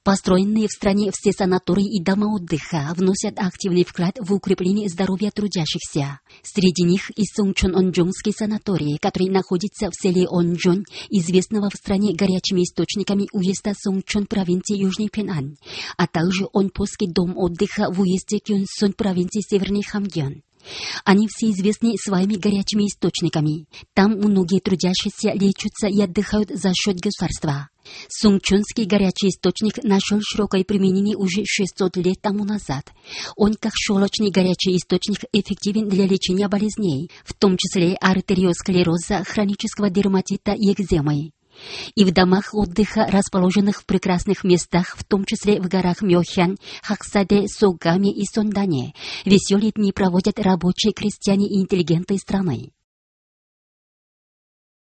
Построенные в стране все санатории и дома отдыха вносят активный вклад в укрепление здоровья трудящихся. Среди них и Сунчон-Онджонский санаторий, который находится в селе Онджон, известного в стране горячими источниками уезда Сунчон провинции Южный Пенан, а также Онпосский дом отдыха в уезде Кюнсун провинции Северный Хамгён. Они все известны своими горячими источниками. Там многие трудящиеся лечатся и отдыхают за счет государства. Сунчонский горячий источник нашел широкое применение уже 600 лет тому назад. Он, как щелочный горячий источник, эффективен для лечения болезней, в том числе артериосклероза, хронического дерматита и экземы. И в домах отдыха, расположенных в прекрасных местах, в том числе в горах Мёхян, Хаксаде, Согаме и Сондане, веселые дни проводят рабочие, крестьяне и интеллигенты страны.